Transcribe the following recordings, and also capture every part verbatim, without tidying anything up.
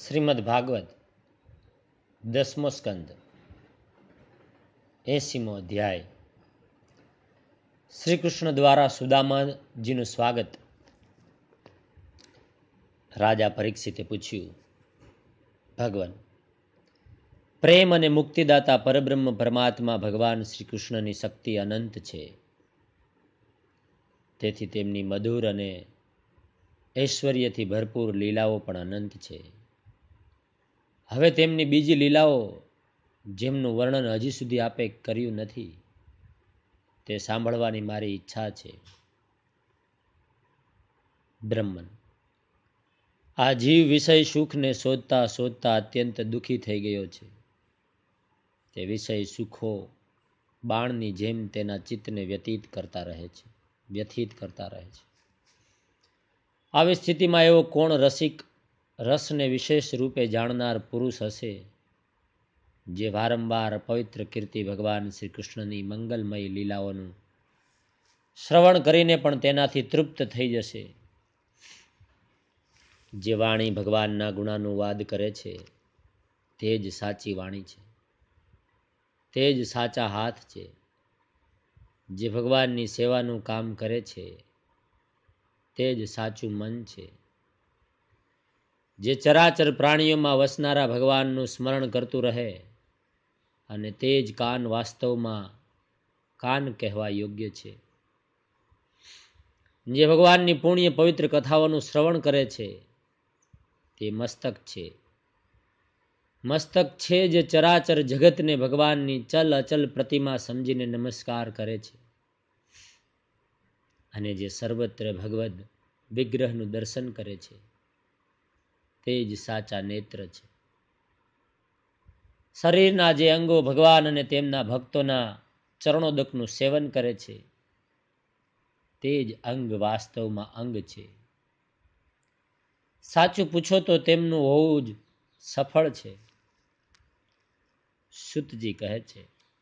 શ્રીમદ ભાગવત દસમો સ્કંદ એસીમો અધ્યાય. શ્રી કૃષ્ણ દ્વારા સુદામાજીનું સ્વાગત. રાજા પરીક્ષિતે પૂછ્યું, ભગવાન, પ્રેમ અને મુક્તિદાતા પરબ્રહ્મ પરમાત્મા ભગવાન શ્રી કૃષ્ણની શક્તિ અનંત છે. તેથી તેમની મધુર અને ઐશ્વર્યથી ભરપૂર લીલાઓ પણ અનંત છે. હવે તેમની બીજી લીલાઓ જેમનું વર્ણન હજી સુધી આપે કર્યું નથી તે સાંભળવાની મારી ઈચ્છા છે. બ્રહ્મન, આ જીવ વિષય સુખને શોધતા શોધતા અત્યંત દુઃખી થઈ ગયો છે. તે વિષય સુખો બાણની જેમ તેના ચિત્તને વ્યતીત કરતા રહે છે વ્યથિત કરતા રહે છે. આવી સ્થિતિમાં એવો કોણ રસિક રસને વિશેષ રૂપે જાણનાર પુરુષ હશે જે વારંવાર પવિત્ર કીર્તિ ભગવાન શ્રી કૃષ્ણની મંગલમય લીલાઓનું શ્રવણ કરીને પણ તેનાથી તૃપ્ત થઈ જશે. જે વાણી ભગવાનના ગુણાનુવાદ કરે છે તે જ સાચી વાણી છે, તે જ સાચા હાથ છે. જે ભગવાનની સેવાનું કામ કરે છે તે જ સાચું મન છે. જે ચરાચર પ્રાણીઓમાં વસનારા ભગવાનનું સ્મરણ કરતું રહે અને તે જ કાન વાસ્તવમાં કાન કહેવા યોગ્ય છે. જે ભગવાનની પુણ્ય પવિત્ર કથાઓનું શ્રવણ કરે છે તે મસ્તક છે. મસ્તક છે જે ચરાચર જગતને ભગવાનની ચલ અચલ પ્રતિમા સમજીને નમસ્કાર કરે છે અને જે સર્વત્ર ભગવદ વિગ્રહનું દર્શન કરે છે તે જ સાચા નેત્ર છે. શરીરના જે અંગો ભગવાન અને તેમના ભક્તોના ચરણોદકનું સેવન કરે છે તે જ અંગ વાસ્તવમાં અંગ છે. સાચું પૂછો તો તેમનું હોવું જ સફળ છે. સુતજી કહે છે,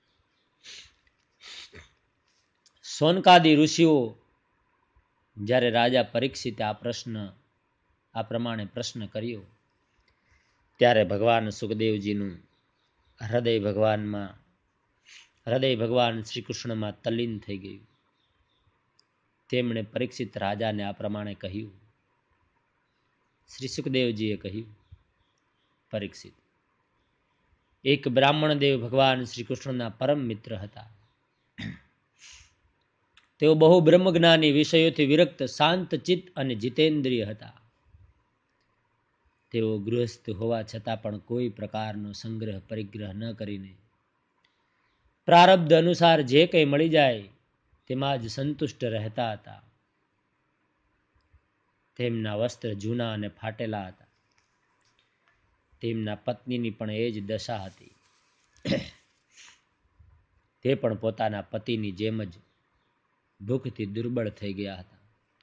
સોનકાદી ઋષિઓ જ્યારે રાજા પરીક્ષિતે આ પ્રશ્ન આ પ્રમાણે પ્રશ્ન કર્યો ત્યારે ભગવાન સુખદેવજીનું હૃદય ભગવાનમાં હૃદય ભગવાન શ્રી કૃષ્ણમાં તલ્લીન થઈ ગયું. તેમણે પરીક્ષિત રાજાને આ પ્રમાણે કહ્યું. શ્રી સુખદેવજીએ કહ્યું, પરીક્ષિત, એક બ્રાહ્મણ દેવ ભગવાન શ્રી કૃષ્ણના પરમ મિત્ર હતા. તેઓ બહુ બ્રહ્મજ્ઞાની, વિષયોથી વિરક્ત, શાંત ચિત્ત અને જીતેન્દ્રિય હતા. તેઓ ગૃહસ્થ હોવા છતાં પણ કોઈ પ્રકારનો સંગ્રહ પરિગ્રહ ન કરીને પ્રારબ્ધ અનુસાર જે કંઈ મળી જાય તેમાં જ સંતુષ્ટ રહેતા હતા. તેમના વસ્ત્ર જૂના અને ફાટેલા હતા. તેમના પત્નીની પણ એ જ દશા હતી. તે પણ પોતાના પતિની જેમ જ ભૂખથી દુર્બળ થઈ ગયા હતા.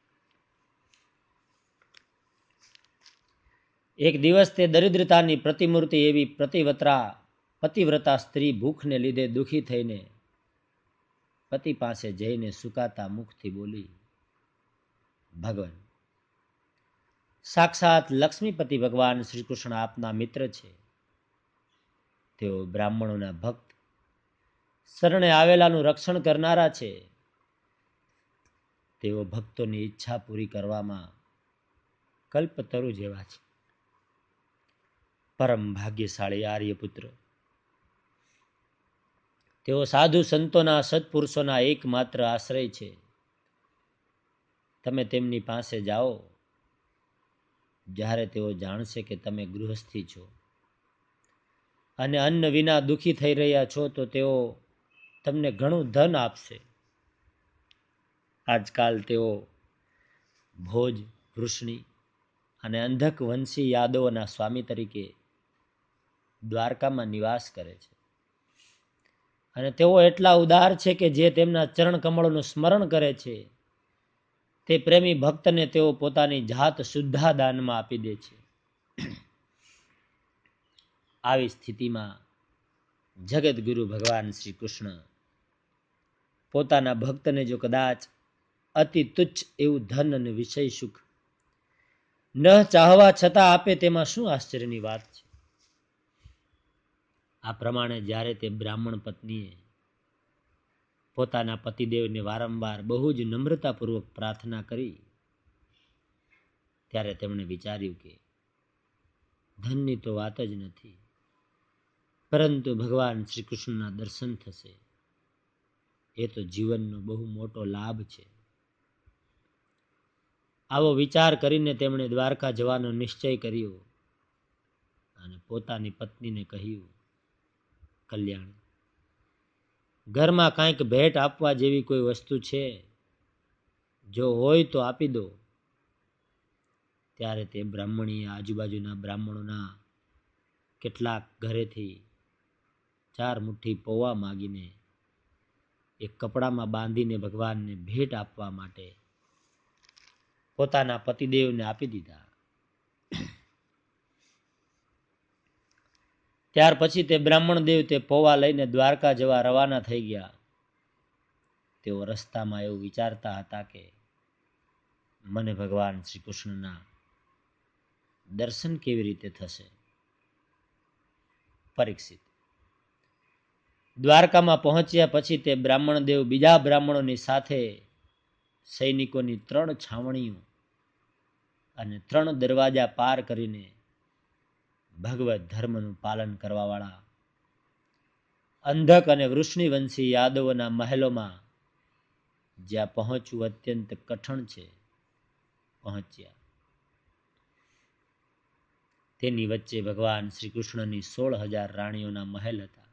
એક દિવસ તે દરિદ્રતાની પ્રતિમૂર્તિ એવી પ્રતિવ્રતા પતિવ્રતા સ્ત્રી ભૂખને લીધે દુઃખી થઈને પતિ પાસે જઈને સુકાતા મુખથી બોલી, ભગવાન, સાક્ષાત લક્ષ્મીપતિ ભગવાન શ્રી કૃષ્ણ આપના મિત્ર છે. તેઓ બ્રાહ્મણોના ભક્ત, શરણે આવેલાનું રક્ષણ કરનારા છે. તેઓ ભક્તોની ઈચ્છા પૂરી કરવામાં કલ્પતરુ જેવા છે. પરમ ભાગ્યશાળી આર્યપુત્ર. તેઓ સાધુ સંતોના સત્પુરુષોના એકમાત્ર આશ્રય છે. તમે તેમની પાસે જાઓ. જ્યારે તેઓ જાણશે કે તમે ગૃહસ્થી છો અને અન્ન વિના દુઃખી થઈ રહ્યા છો તો તેઓ તમને ઘણું ધન આપશે. આજકાલ તેઓ ભોજ, વૃષ્ણિ અને અંધક વંશી યાદવોના સ્વામી તરીકે દ્વારકામાં નિવાસ કરે છે અને તેઓ એટલા ઉદાર છે કે જે તેમના ચરણ કમળોનું સ્મરણ કરે છે તે પ્રેમી ભક્તને તેઓ પોતાની જાત શુદ્ધા દાનમાં આપી દે છે. આવી સ્થિતિમાં જગતગુરુ ભગવાન શ્રી કૃષ્ણ પોતાના ભક્તને જો કદાચ અતિ તુચ્છ એવું ધન અને વિષય સુખ ન ચાહવા છતાં આપે તેમાં શું આશ્ચર્યની વાત છે. આ પ્રમાણે જ્યારે તે બ્રાહ્મણ પત્નીએ પોતાના પતિદેવને વારંવાર બહુ જ નમ્રતાપૂર્વક પ્રાર્થના કરી, ત્યારે તેમણે વિચાર્યું કે ધનની તો વાત જ નથી, પરંતુ ભગવાન શ્રી કૃષ્ણના દર્શન થશે એ તો જીવનનો બહુ મોટો લાભ છે. આવો વિચાર કરીને તેમણે દ્વારકા જવાનો નિશ્ચય કર્યો અને પોતાની પત્નીને કહ્યું, કલ્યાણ, ઘરમાં કાંઈક ભેટ આપવા જેવી કોઈ વસ્તુ છે? જો હોય તો આપી દો. ત્યારે તે બ્રાહ્મણીએ આજુબાજુના બ્રાહ્મણોના કેટલાક ઘરેથી ચાર મુઠ્ઠી પૌવા માગીને એક કપડામાં બાંધીને ભગવાનને ભેટ આપવા માટે પોતાના પતિદેવને આપી દીધા. ત્યાર પછી તે બ્રાહ્મણ દેવ તે પૌવા લઈને દ્વારકા જવા રવાના થઈ ગયા. તેઓ રસ્તામાં એવું વિચારતા હતા કે મને ભગવાન શ્રી કૃષ્ણના દર્શન કેવી રીતે થશે. પરીક્ષિત દ્વારકામાં પહોંચ્યા પછી તે બ્રાહ્મણ દેવ બીજા બ્રાહ્મણોની સાથે સૈનિકોની ત્રણ છાવણીઓ અને ત્રણ દરવાજા પાર કરીને ભગવત ધર્મનું પાલન કરવાવાળા અંધક અને વૃષ્ણિવંશી યાદવોના મહેલોમાં, જ્યાં પહોંચવું અત્યંત કઠણ છે, પહોંચ્યા. તેની વચ્ચે ભગવાન શ્રી કૃષ્ણની સોળ હજાર રાણીઓના મહેલ હતા.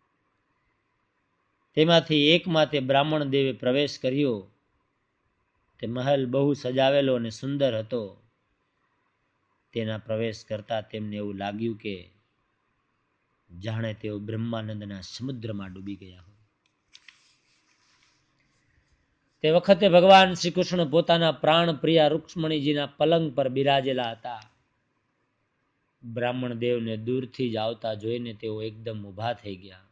તેમાંથી એકમાં તે બ્રાહ્મણ દેવે પ્રવેશ કર્યો. તે મહેલ બહુ સજાવેલો અને સુંદર હતો. તેના પ્રવેશ કરતા તેમને એવું લાગ્યું કે જાણે તેઓ બ્રહ્માનંદના સમુદ્રમાં ડૂબી ગયા હોય. તે વખતે ભગવાન શ્રી કૃષ્ણ પોતાના પ્રાણ પ્રિયા રૂક્ષ્મણીજીના પલંગ પર બિરાજેલા હતા. બ્રાહ્મણ દેવને દૂરથી જ આવતા જોઈને તેઓ એકદમ ઊભા થઈ ગયા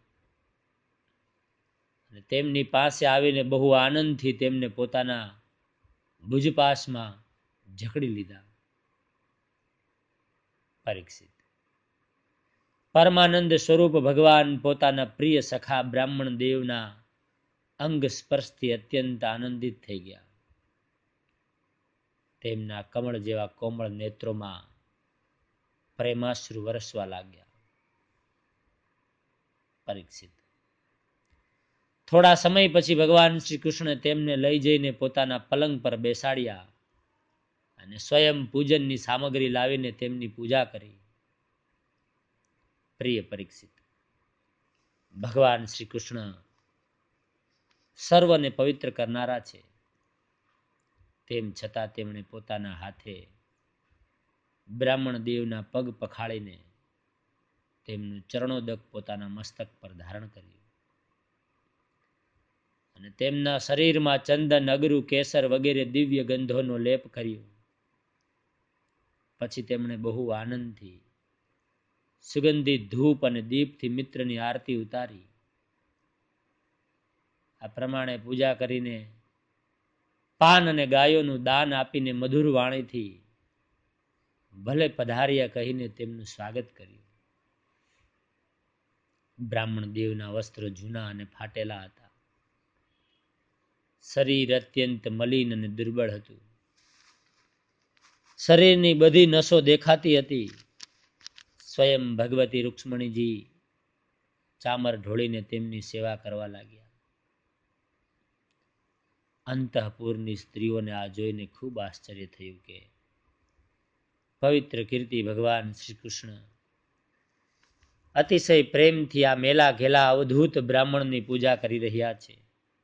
અને તેમની પાસે આવીને બહુ આનંદથી તેમને પોતાના ભુજપાસમાં જકડી લીધા. પરીક્ષિત પરમાનંદ સ્વરૂપ ભગવાન પોતાના પ્રિય સખા બ્રાહ્મણ દેવના અંગ સ્પર્શથી અત્યંત આનંદિત થઈ ગયા. તેમના કમળ જેવા કોમળ નેત્રોમાં પ્રેમાશ્રુ વરસવા લાગ્યા. પરીક્ષિત થોડા સમય પછી ભગવાન શ્રી કૃષ્ણે તેમને લઈ જઈને પોતાના પલંગ પર બેસાડ્યા અને સ્વયં પૂજનની સામગ્રી લાવીને તેમની પૂજા કરી. પ્રિય પરીક્ષિત, ભગવાન શ્રી કૃષ્ણ સર્વને પવિત્ર કરનારા છે. તેમ છતાં તેમણે પોતાના હાથે બ્રાહ્મણ દેવના પગ પખાળીને તેમનું ચરણોદક પોતાના મસ્તક પર ધારણ કર્યું અને તેમના શરીરમાં ચંદન, અગરુ, કેસર વગેરે દિવ્ય ગંધોનો લેપ કર્યો. પછી તેમણે બહુ આનંદથી સુગંધિત ધૂપ અને દીપથી મિત્રની આરતી ઉતારી. આ પ્રમાણે પૂજા કરીને પાન અને ગાયોનું દાન આપીને મધુર વાણીથી ભલે પધાર્યા કહીને તેમનું સ્વાગત કર્યું. બ્રાહ્મણ દેવના વસ્ત્રો જૂના અને ફાટેલા હતા. શરીર અત્યંત મલિન અને દુર્બળ હતું. શરીરની બધી નસો દેખાતી હતી. સ્વયં ભગવતી રૂક્ષ્મણીજી ચામર ઢોળીને તેમની સેવા કરવા લાગ્યા. અંતઃપુરની સ્ત્રીઓને આ જોઈને ખૂબ આશ્ચર્ય થયું કે પવિત્ર કીર્તિ ભગવાન શ્રી કૃષ્ણ અતિશય પ્રેમથી આ મેલા ઘેલા અવધૂત બ્રાહ્મણની પૂજા કરી રહ્યા છે.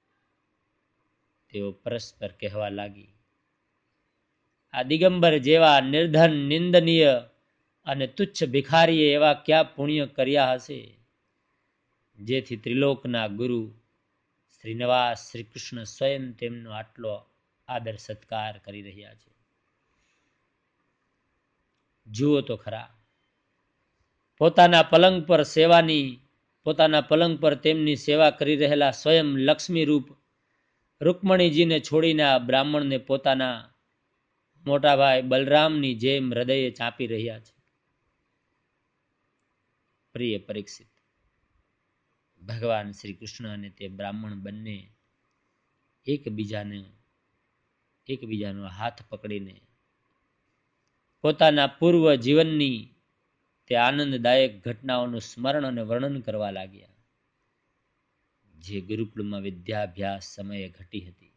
તેઓ પરસ્પર કહેવા લાગી, આ દિગંબર જેવા નિર્ધન, નિંદનીય અને તુચ્છ ભિખારીએ એવા ક્યાં પુણ્ય કર્યા હશે, જેથી ત્રિલોકના ગુરુ શ્રીનિવાસ શ્રી કૃષ્ણ સ્વયં તેમનો આટલો આદર સત્કાર કરી રહ્યા છે. જુઓ તો ખરા, પોતાના પલંગ પર સેવાની પોતાના પલંગ પર તેમની સેવા કરી રહેલા સ્વયં લક્ષ્મી રૂપ રૂકમણીજીને છોડીને આ બ્રાહ્મણને પોતાના મોટા ભાઈ બલરામની જેમ હૃદયે ચાંપી રહ્યા છે. પ્રિય પરીક્ષિત, ભગવાન શ્રી કૃષ્ણ અને તે બ્રાહ્મણ બંને એકબીજાને એકબીજાનો હાથ પકડીને પોતાના પૂર્વ જીવનની તે આનંદદાયક ઘટનાઓનું સ્મરણ અને વર્ણન કરવા લાગ્યા, જે ગુરુકુળમાં વિદ્યાભ્યાસ સમયે ઘટી હતી.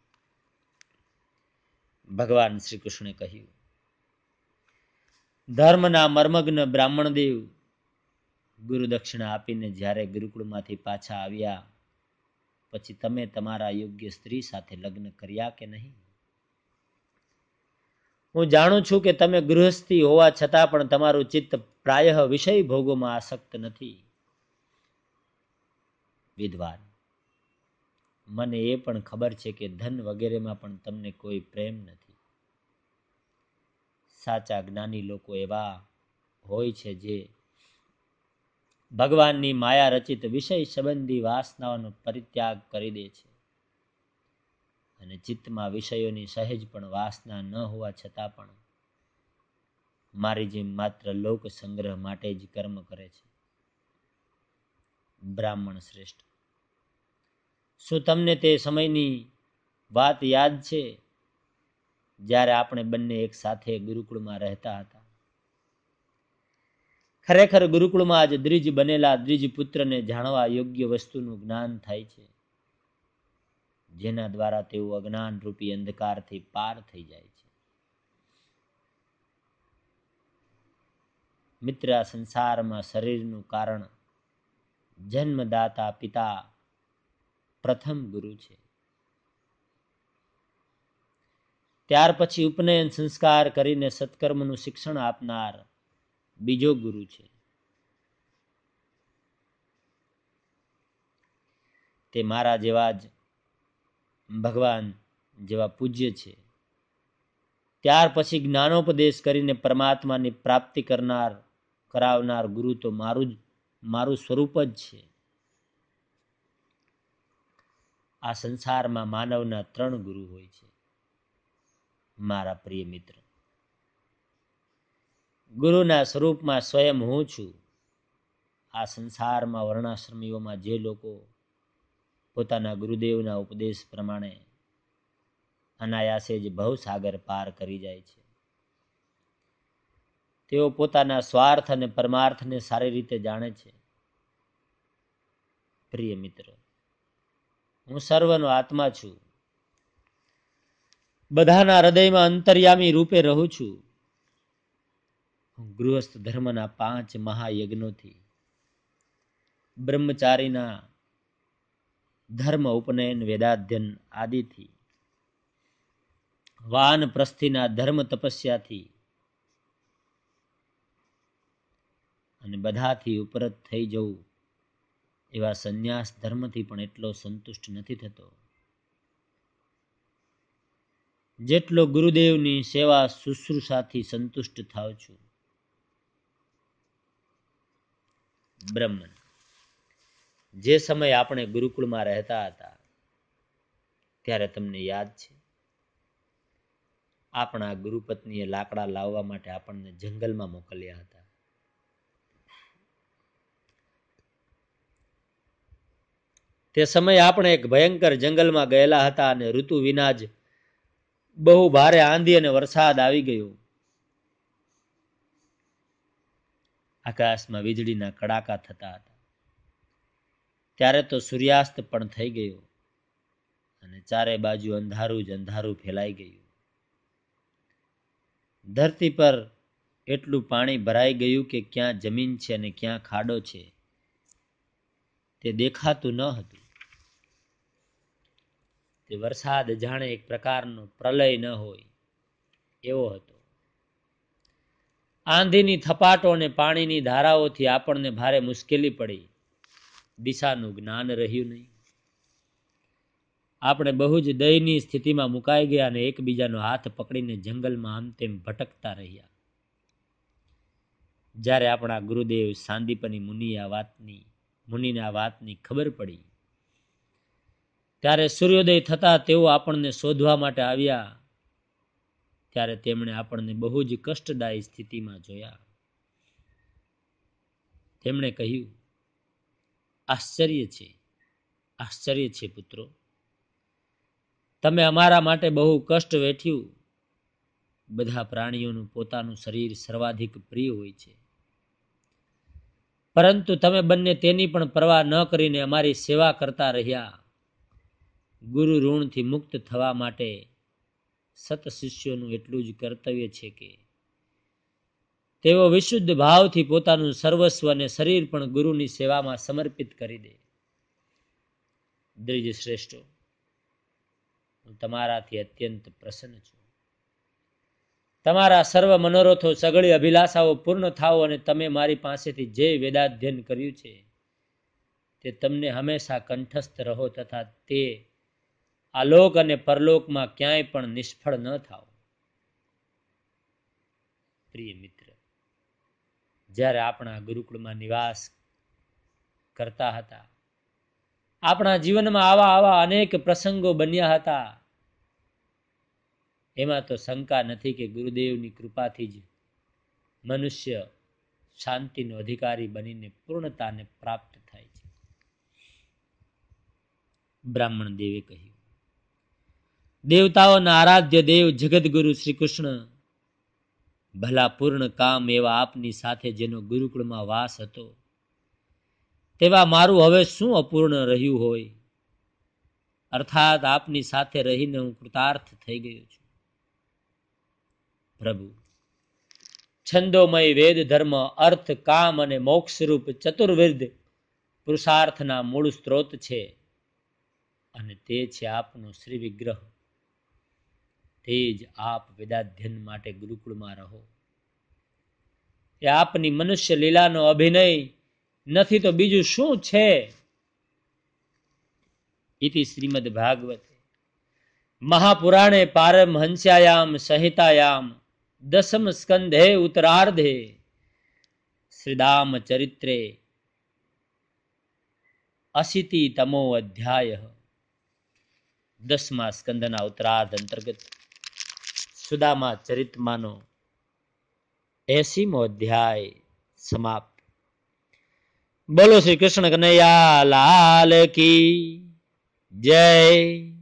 ભગવાન શ્રી કૃષ્ણે કહ્યું, ધર્મના મર્મગ્ન બ્રાહ્મણદેવ ગુરુ દક્ષિણા આપીને જ્યારે ગુરુકુળમાંથી પાછા આવ્યા પછી તમે તમારા યોગ્ય સ્ત્રી સાથે લગ્ન કર્યા કે નહીં? હું જાણું છું કે તમે ગૃહસ્થી હોવા છતાં પણ તમારું ચિત્ત પ્રાયઃ વિષય ભોગોમાં આસક્ત નથી. વિદ્વાન, મને એ પણ ખબર છે કે ધન વગેરેમાં પણ તમને કોઈ પ્રેમ નથી. સાચા જ્ઞાની લોકો એવા હોય છે જે ભગવાનની માયા રચિત વિષય સંબંધી વાસનાઓનો પરિત્યાગ કરી દે છે અને ચિત્તમાં વિષયોની સહેજ પણ વાસના ન હોવા છતાં પણ મારી જેમ માત્ર લોક સંગ્રહ માટે જ કર્મ કરે છે. બ્રાહ્મણ શ્રેષ્ઠ, શું તમને તે સમયની વાત યાદ છે જ્યારે આપણે બંને એક સાથે ગુરુકુળમાં રહેતા હતા? ખરેખર ગુરુકુળમાં જ દ્વિજ બનેલા દ્વિજ પુત્રને જાણવા યોગ્ય વસ્તુનું જ્ઞાન થાય છે, જેના દ્વારા તેઓ અજ્ઞાન રૂપી અંધકારથી પાર થઈ જાય છે. મિત્ર, આ સંસારમાં શરીરનું કારણ જન્મદાતા પિતા પ્રથમ ગુરુ છે. ત્યાર પછી ઉપનયન સંસ્કાર કરીને સત્કર્મનું શિક્ષણ આપનાર બીજો ગુરુ છે. તે મારા જેવા જ ભગવાન જેવા પૂજ્ય છે. ત્યાર પછી જ્ઞાનોપદેશ કરીને પરમાત્માની પ્રાપ્તિ કરનાર કરાવનાર ગુરુ તો મારું જ મારું સ્વરૂપ જ છે. આ સંસારમાં માનવના ત્રણ ગુરુ હોય છે. મારા પ્રિય મિત્ર, ગુરુના સ્વરૂપમાં સ્વયં હું છું. આ સંસારમાં વર્ણાશ્રમીઓમાં જે લોકો પોતાના ગુરુદેવના ઉપદેશ પ્રમાણે અનાયાસે જ ભવસાગર પાર કરી જાય છે, તેઓ પોતાના સ્વાર્થ અને પરમાર્થને સારી રીતે જાણે છે. પ્રિય મિત્ર, હું સર્વનો આત્મા છું. બધાના હૃદયમાં અંતર્યામી રૂપે રહું છું. હું ગૃહસ્થ ધર્મના પાંચ મહાયજ્ઞોથી, બ્રહ્મચારીના ધર્મ ઉપનયન વેદાધ્યન આદિથી, વાનપ્રસ્થીના ધર્મ તપસ્યાથી અને બધાથી ઉપરત થઈ જવું એવા સંન્યાસ ધર્મથી પણ એટલો સંતુષ્ટ નથી થતો જેટલો ગુરુદેવની સેવા શુશ્રૂષાથી સંતુષ્ટ થાવ છું. બ્રહ્મન, જે સમય આપણે ગુરુકુળમાં રહેતા હતા ત્યારે તમને યાદ છે, આપણા ગુરુપત્નીએ લાકડા લાવવા માટે આપણને જંગલમાં મોકલ્યા હતા. તે સમયે આપણે એક ભયંકર જંગલમાં ગયેલા હતા અને ઋતુ વિના જ બહુ ભારે આંધી અને વરસાદ આવી ગયો. આકાશમાં વીજળીના કડાકા થતા હતા. ત્યારે તો સૂર્યાસ્ત પણ થઈ ગયો અને ચારે બાજુ અંધારું જ અંધારું ફેલાઈ ગયું. ધરતી પર એટલું પાણી ભરાઈ ગયું કે ક્યાં જમીન છે અને ક્યાં ખાડો છે તે દેખાતું ન હતું. તે વરસાદ જાણે એક પ્રકારનો પ્રલય ન હોય એવો હતો. આંધીની થપાટો અને પાણીની ધારાઓથી આપણને ભારે મુશ્કેલી પડી. દિશાનું જ્ઞાન રહ્યું નહીં. આપણે બહુ જ દયનીય સ્થિતિમાં મુકાઈ ગયા અને એકબીજાનો હાથ પકડીને જંગલમાં આમ તેમ ભટકતા રહ્યા. જ્યારે આપણા ગુરુદેવ સાંદીપની મુનિ આ વાતની મુનિને આ વાતની ખબર પડી ત્યારે સૂર્યોદય થતા તેઓ આપણને શોધવા માટે આવ્યા. ત્યારે તેમણે આપણને બહુ જ કષ્ટદાયી સ્થિતિમાં જોયા. તેમણે કહ્યું, આશ્ચર્ય છે, આશ્ચર્ય છે પુત્રો, તમે અમારા માટે બહુ કષ્ટ વેઠ્યું. બધા પ્રાણીઓનું પોતાનું શરીર સર્વાધિક પ્રિય હોય છે, પરંતુ તમે બંને તેની પણ પરવા ન કરીને અમારી સેવા કરતા રહ્યા. ગુરુ ઋણથી મુક્ત થવા માટે સત શિષ્યોનું એટલું જ કર્તવ્ય છે કે તેઓ વિશુદ્ધ ભાવથી પોતાનું સર્વસ્વ અને શરીર પણ ગુરુની સેવામાં સમર્પિત કરી દે. દ્વિજ શ્રેષ્ઠો, હું તમારાથી અત્યંત પ્રસન્ન છું. તમારા સર્વ મનોરથો, સઘળી અભિલાષાઓ પૂર્ણ થાઓ અને તમે મારી પાસેથી જે વેદાધ્યન કર્યું છે તે તમને હંમેશા કંઠસ્થ રહો તથા તે આલોક અને પરલોકમાં ક્યાંય પણ નિષ્ફળ ન થાઓ. પ્રિય મિત્ર, જ્યારે આપણા ગુરુકુળમાં નિવાસ કરતા હતા, આપણા જીવનમાં આવા આવા અનેક પ્રસંગો બન્યા હતા. એમાં તો શંકા નથી કે ગુરુદેવની કૃપાથી જ મનુષ્ય શાંતિનો અધિકારી બનીને પૂર્ણતાને પ્રાપ્ત થાય છે. બ્રાહ્મણ દેવે કહ્યું, દેવતાઓના આરાધ્ય દેવ જગદગુરુ શ્રી કૃષ્ણ, ભલા પૂર્ણ કામ એવા આપની સાથે જેનો ગુરુકુળમાં વાસ હતો, તેવા મારું હવે શું અપૂર્ણ રહ્યું હોય? અર્થાત આપની સાથે રહીને હું કૃતાર્થ થઈ ગયો છું. પ્રભુ, છંદોમય વેદ ધર્મ અર્થ કામ અને મોક્ષરૂપ ચતુર્વિધ પુરુષાર્થના મૂળ સ્ત્રોત છે, અને તે છે આપનો શ્રી વિગ્રહ. તે જ આપ વેદાધ્યન માટે ગુરુકુળમાં રહો. એ આપની મનુષ્ય લીલાનો અભિનય નથી તો બીજું શું છે? ઇતિ શ્રીમદ ભાગવતે મહાપુરાણે પારમહંસ્યાયામ સંહિતાયામ દસમ સ્કંધે ઉત્તરાર્ધે શ્રીદામ ચરિત્રે અશીતિ તમો અધ્યાય. દસમા સ્કંદના ઉત્તરાર્ધ અંતર્ગત સુદામા ચરિતમાનો એસીમો અધ્યાય સમાપ્ત. બોલો શ્રી કૃષ્ણ કનૈયા લાલ કી જય.